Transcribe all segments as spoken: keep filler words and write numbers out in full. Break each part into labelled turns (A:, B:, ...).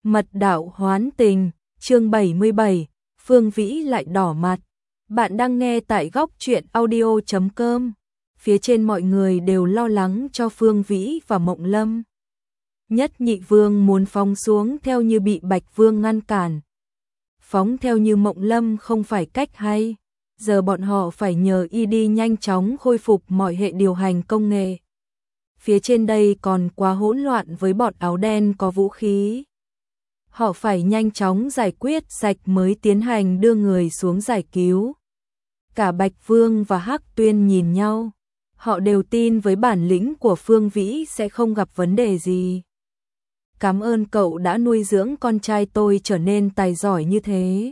A: Mật đạo hoán tình, chương bảy mươi bảy, Phương Vĩ lại đỏ mặt. Bạn đang nghe tại góc truyện audio chấm com. Phía trên mọi người đều lo lắng cho Phương Vĩ và Mộng Lâm. Nhất Nhị Vương muốn phóng xuống theo như bị Bạch Vương ngăn cản. Phóng theo như Mộng Lâm không phải cách hay. Giờ bọn họ phải nhờ y đi nhanh chóng khôi phục mọi hệ điều hành công nghệ. Phía trên đây còn quá hỗn loạn với bọn áo đen có vũ khí. Họ phải nhanh chóng giải quyết sạch mới tiến hành đưa người xuống giải cứu. Cả Bạch Vương và Hắc Tuyên nhìn nhau. Họ đều tin với bản lĩnh của Phương Vĩ sẽ không gặp vấn đề gì. Cảm ơn cậu đã nuôi dưỡng con trai tôi trở nên tài giỏi như thế.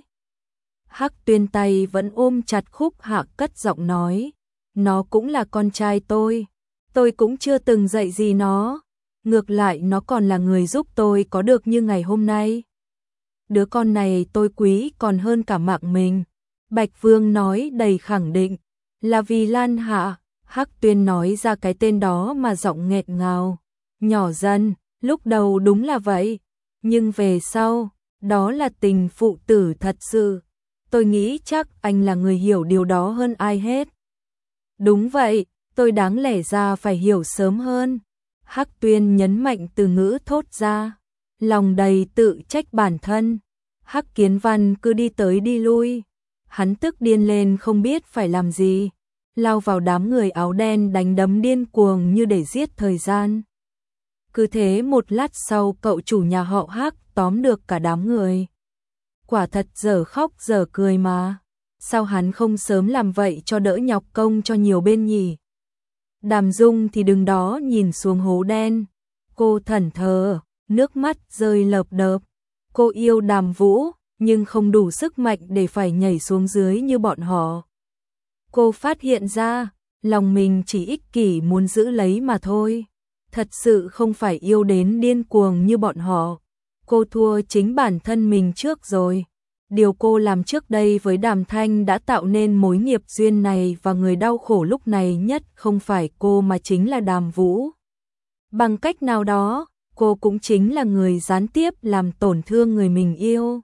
A: Hắc Tuyên tay vẫn ôm chặt Khúc Hạc cất giọng nói. Nó cũng là con trai tôi. Tôi cũng chưa từng dạy gì nó. Ngược lại nó còn là người giúp tôi có được như ngày hôm nay. Đứa con này tôi quý còn hơn cả mạng mình. Bạch Vương nói đầy khẳng định. Là vì Lan Hạ. Hắc Tuyên nói ra cái tên đó mà giọng nghẹt ngào. Nhỏ dần, lúc đầu đúng là vậy. Nhưng về sau, đó là tình phụ tử thật sự. Tôi nghĩ chắc anh là người hiểu điều đó hơn ai hết. Đúng vậy, tôi đáng lẽ ra phải hiểu sớm hơn. Hắc Tuyên nhấn mạnh từ ngữ thốt ra. Lòng đầy tự trách bản thân. Hắc Kiến Văn cứ đi tới đi lui. Hắn tức điên lên không biết phải làm gì. Lao vào đám người áo đen đánh đấm điên cuồng như để giết thời gian. Cứ thế một lát sau cậu chủ nhà họ Hắc tóm được cả đám người. Quả thật dở khóc dở cười mà. Sao hắn không sớm làm vậy cho đỡ nhọc công cho nhiều bên nhỉ? Đàm Dung thì đứng đó nhìn xuống hố đen. Cô thẫn thờ, nước mắt rơi lợp đợp. Cô yêu Đàm Vũ, nhưng không đủ sức mạnh để phải nhảy xuống dưới như bọn họ. Cô phát hiện ra, lòng mình chỉ ích kỷ muốn giữ lấy mà thôi. Thật sự không phải yêu đến điên cuồng như bọn họ. Cô thua chính bản thân mình trước rồi. Điều cô làm trước đây với Đàm Thanh đã tạo nên mối nghiệp duyên này và người đau khổ lúc này nhất không phải cô mà chính là Đàm Vũ. Bằng cách nào đó, cô cũng chính là người gián tiếp làm tổn thương người mình yêu.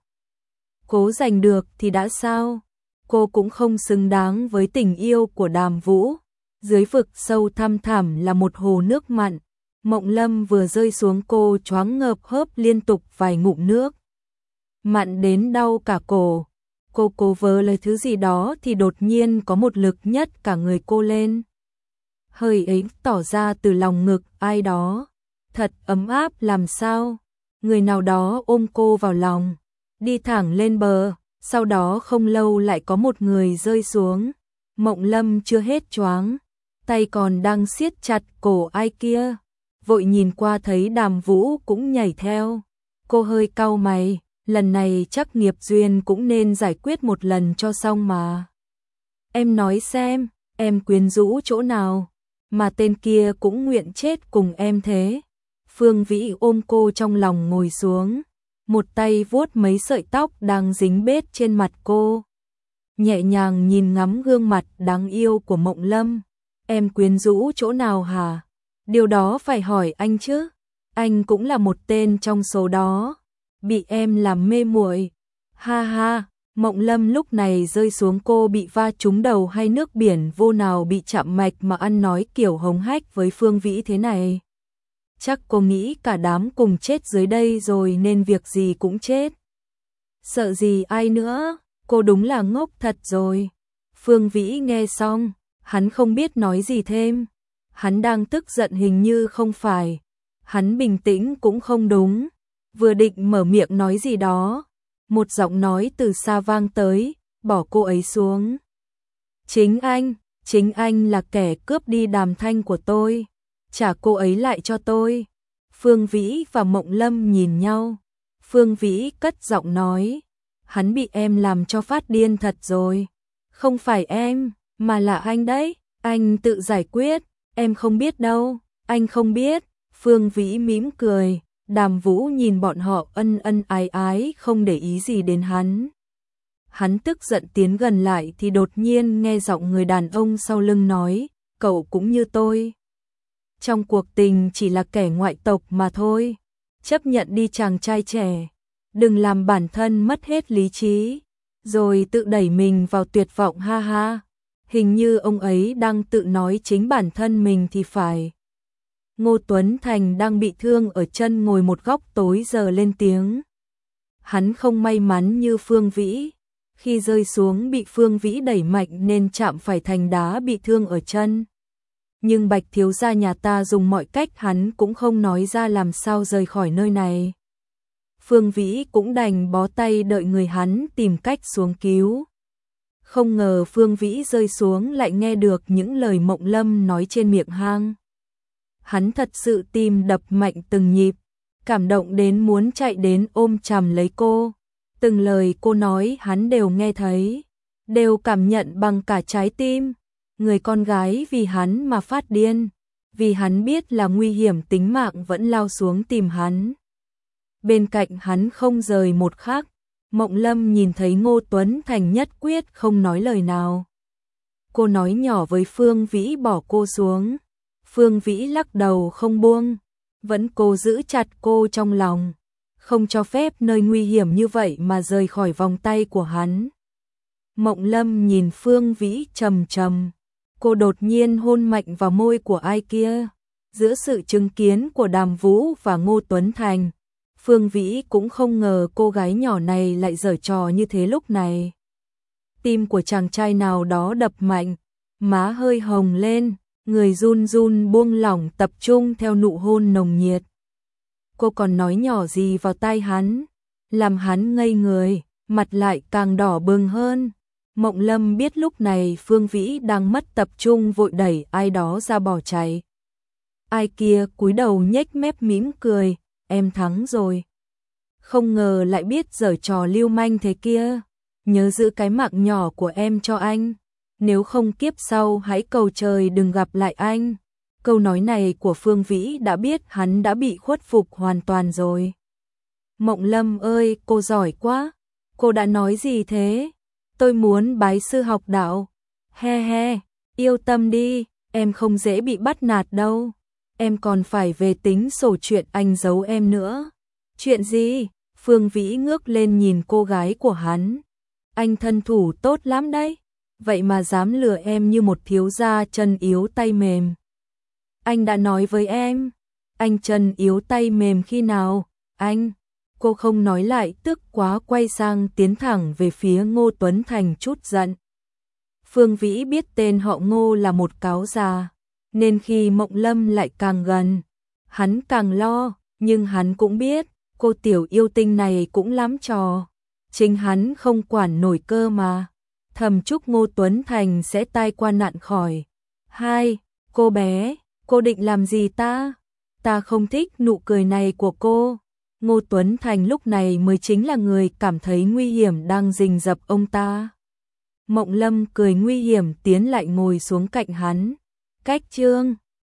A: Cố giành được thì đã sao? Cô cũng không xứng đáng với tình yêu của Đàm Vũ. Dưới vực sâu thăm thẳm là một hồ nước mặn. Mộng Lâm vừa rơi xuống cô choáng ngợp hớp liên tục vài ngụm nước. Mặn đến đau cả cổ. Cô cố vớ lấy thứ gì đó thì đột nhiên có một lực nhất cả người cô lên. Hơi ấy tỏ ra từ lòng ngực ai đó. Thật ấm áp làm sao. Người nào đó ôm cô vào lòng. Đi thẳng lên bờ. Sau đó không lâu lại có một người rơi xuống. Mộng Lâm chưa hết choáng. Tay còn đang siết chặt cổ ai kia. Vội nhìn qua thấy Đàm Vũ cũng nhảy theo. Cô hơi cau mày. Lần này chắc nghiệp duyên cũng nên giải quyết một lần cho xong mà. Em nói xem, em quyến rũ chỗ nào, mà tên kia cũng nguyện chết cùng em thế. Phương Vĩ ôm cô trong lòng ngồi xuống, một tay vuốt mấy sợi tóc đang dính bết trên mặt cô. Nhẹ nhàng nhìn ngắm gương mặt đáng yêu của Mộng Lâm. Em quyến rũ chỗ nào hả? Điều đó phải hỏi anh chứ. Anh cũng là một tên trong số đó. Bị em làm mê muội. Ha ha, Mộng Lâm lúc này rơi xuống cô bị va trúng đầu hay nước biển vô nào bị chạm mạch mà ăn nói kiểu hống hách với Phương Vĩ thế này. Chắc cô nghĩ cả đám cùng chết dưới đây rồi nên việc gì cũng chết. Sợ gì ai nữa, cô đúng là ngốc thật rồi. Phương Vĩ nghe xong, hắn không biết nói gì thêm. Hắn đang tức giận hình như không phải. Hắn bình tĩnh cũng không đúng. Vừa định mở miệng nói gì đó, một giọng nói từ xa vang tới, bỏ cô ấy xuống. Chính anh, chính anh là kẻ cướp đi Đàm Thanh của tôi, trả cô ấy lại cho tôi. Phương Vĩ và Mộng Lâm nhìn nhau. Phương Vĩ cất giọng nói, hắn bị em làm cho phát điên thật rồi. Không phải em, mà là anh đấy, anh tự giải quyết, em không biết đâu, anh không biết. Phương Vĩ mỉm cười. Đàm Vũ nhìn bọn họ ân ân ái ái không để ý gì đến hắn. Hắn tức giận tiến gần lại thì đột nhiên nghe giọng người đàn ông sau lưng nói, cậu cũng như tôi. Trong cuộc tình chỉ là kẻ ngoại tộc mà thôi. Chấp nhận đi chàng trai trẻ, đừng làm bản thân mất hết lý trí, rồi tự đẩy mình vào tuyệt vọng ha ha. Hình như ông ấy đang tự nói chính bản thân mình thì phải. Ngô Tuấn Thành đang bị thương ở chân ngồi một góc tối giờ lên tiếng. Hắn không may mắn như Phương Vĩ, khi rơi xuống bị Phương Vĩ đẩy mạnh nên chạm phải thành đá bị thương ở chân. Nhưng Bạch thiếu gia nhà ta dùng mọi cách hắn cũng không nói ra làm sao rời khỏi nơi này. Phương Vĩ cũng đành bó tay đợi người hắn tìm cách xuống cứu. Không ngờ Phương Vĩ rơi xuống lại nghe được những lời Mộng Lâm nói trên miệng hang. Hắn thật sự tim đập mạnh từng nhịp, cảm động đến muốn chạy đến ôm chầm lấy cô. Từng lời cô nói hắn đều nghe thấy, đều cảm nhận bằng cả trái tim. Người con gái vì hắn mà phát điên, vì hắn biết là nguy hiểm tính mạng vẫn lao xuống tìm hắn. Bên cạnh hắn không rời một khắc, Mộng Lâm nhìn thấy Ngô Tuấn Thành nhất quyết không nói lời nào. Cô nói nhỏ với Phương Vĩ bỏ cô xuống. Phương Vĩ lắc đầu không buông, vẫn cố giữ chặt cô trong lòng, không cho phép nơi nguy hiểm như vậy mà rời khỏi vòng tay của hắn. Mộng Lâm nhìn Phương Vĩ trầm trầm, cô đột nhiên hôn mạnh vào môi của ai kia. Giữa sự chứng kiến của Đàm Vũ và Ngô Tuấn Thành, Phương Vĩ cũng không ngờ cô gái nhỏ này lại giở trò như thế lúc này. Tim của chàng trai nào đó đập mạnh, má hơi hồng lên, người run run buông lỏng tập trung theo nụ hôn nồng nhiệt. Cô còn nói nhỏ gì vào tai hắn, làm hắn ngây người, mặt lại càng đỏ bừng hơn. Mộng Lâm biết lúc này Phương Vĩ đang mất tập trung vội đẩy ai đó ra bỏ chạy. Ai kia cúi đầu nhếch mép mỉm cười, em thắng rồi. Không ngờ lại biết giở trò lưu manh thế kia, nhớ giữ cái mạng nhỏ của em cho anh. Nếu không kiếp sau hãy cầu trời đừng gặp lại anh. Câu nói này của Phương Vĩ đã biết hắn đã bị khuất phục hoàn toàn rồi. Mộng Lâm ơi, cô giỏi quá. Cô đã nói gì thế? Tôi muốn bái sư học đạo. He he, yêu tâm đi, em không dễ bị bắt nạt đâu. Em còn phải về tính sổ chuyện anh giấu em nữa. Chuyện gì? Phương Vĩ ngước lên nhìn cô gái của hắn. Anh thân thủ tốt lắm đấy. Vậy mà dám lừa em như một thiếu gia chân yếu tay mềm. Anh đã nói với em, anh chân yếu tay mềm khi nào? Anh, cô không nói lại tức quá quay sang tiến thẳng về phía Ngô Tuấn Thành chút giận. Phương Vĩ biết tên họ Ngô là một cáo già, nên khi Mộng Lâm lại càng gần, hắn càng lo, nhưng hắn cũng biết, cô tiểu yêu tinh này cũng lắm trò. Chính hắn không quản nổi cơ mà. Thầm chúc Ngô Tuấn Thành sẽ tai qua nạn khỏi. Hai, cô bé, cô định làm gì ta? Ta không thích nụ cười này của cô. Ngô Tuấn Thành lúc này mới chính là người cảm thấy nguy hiểm đang rình rập ông ta. Mộng Lâm cười nguy hiểm tiến lại ngồi xuống cạnh hắn. Cách chương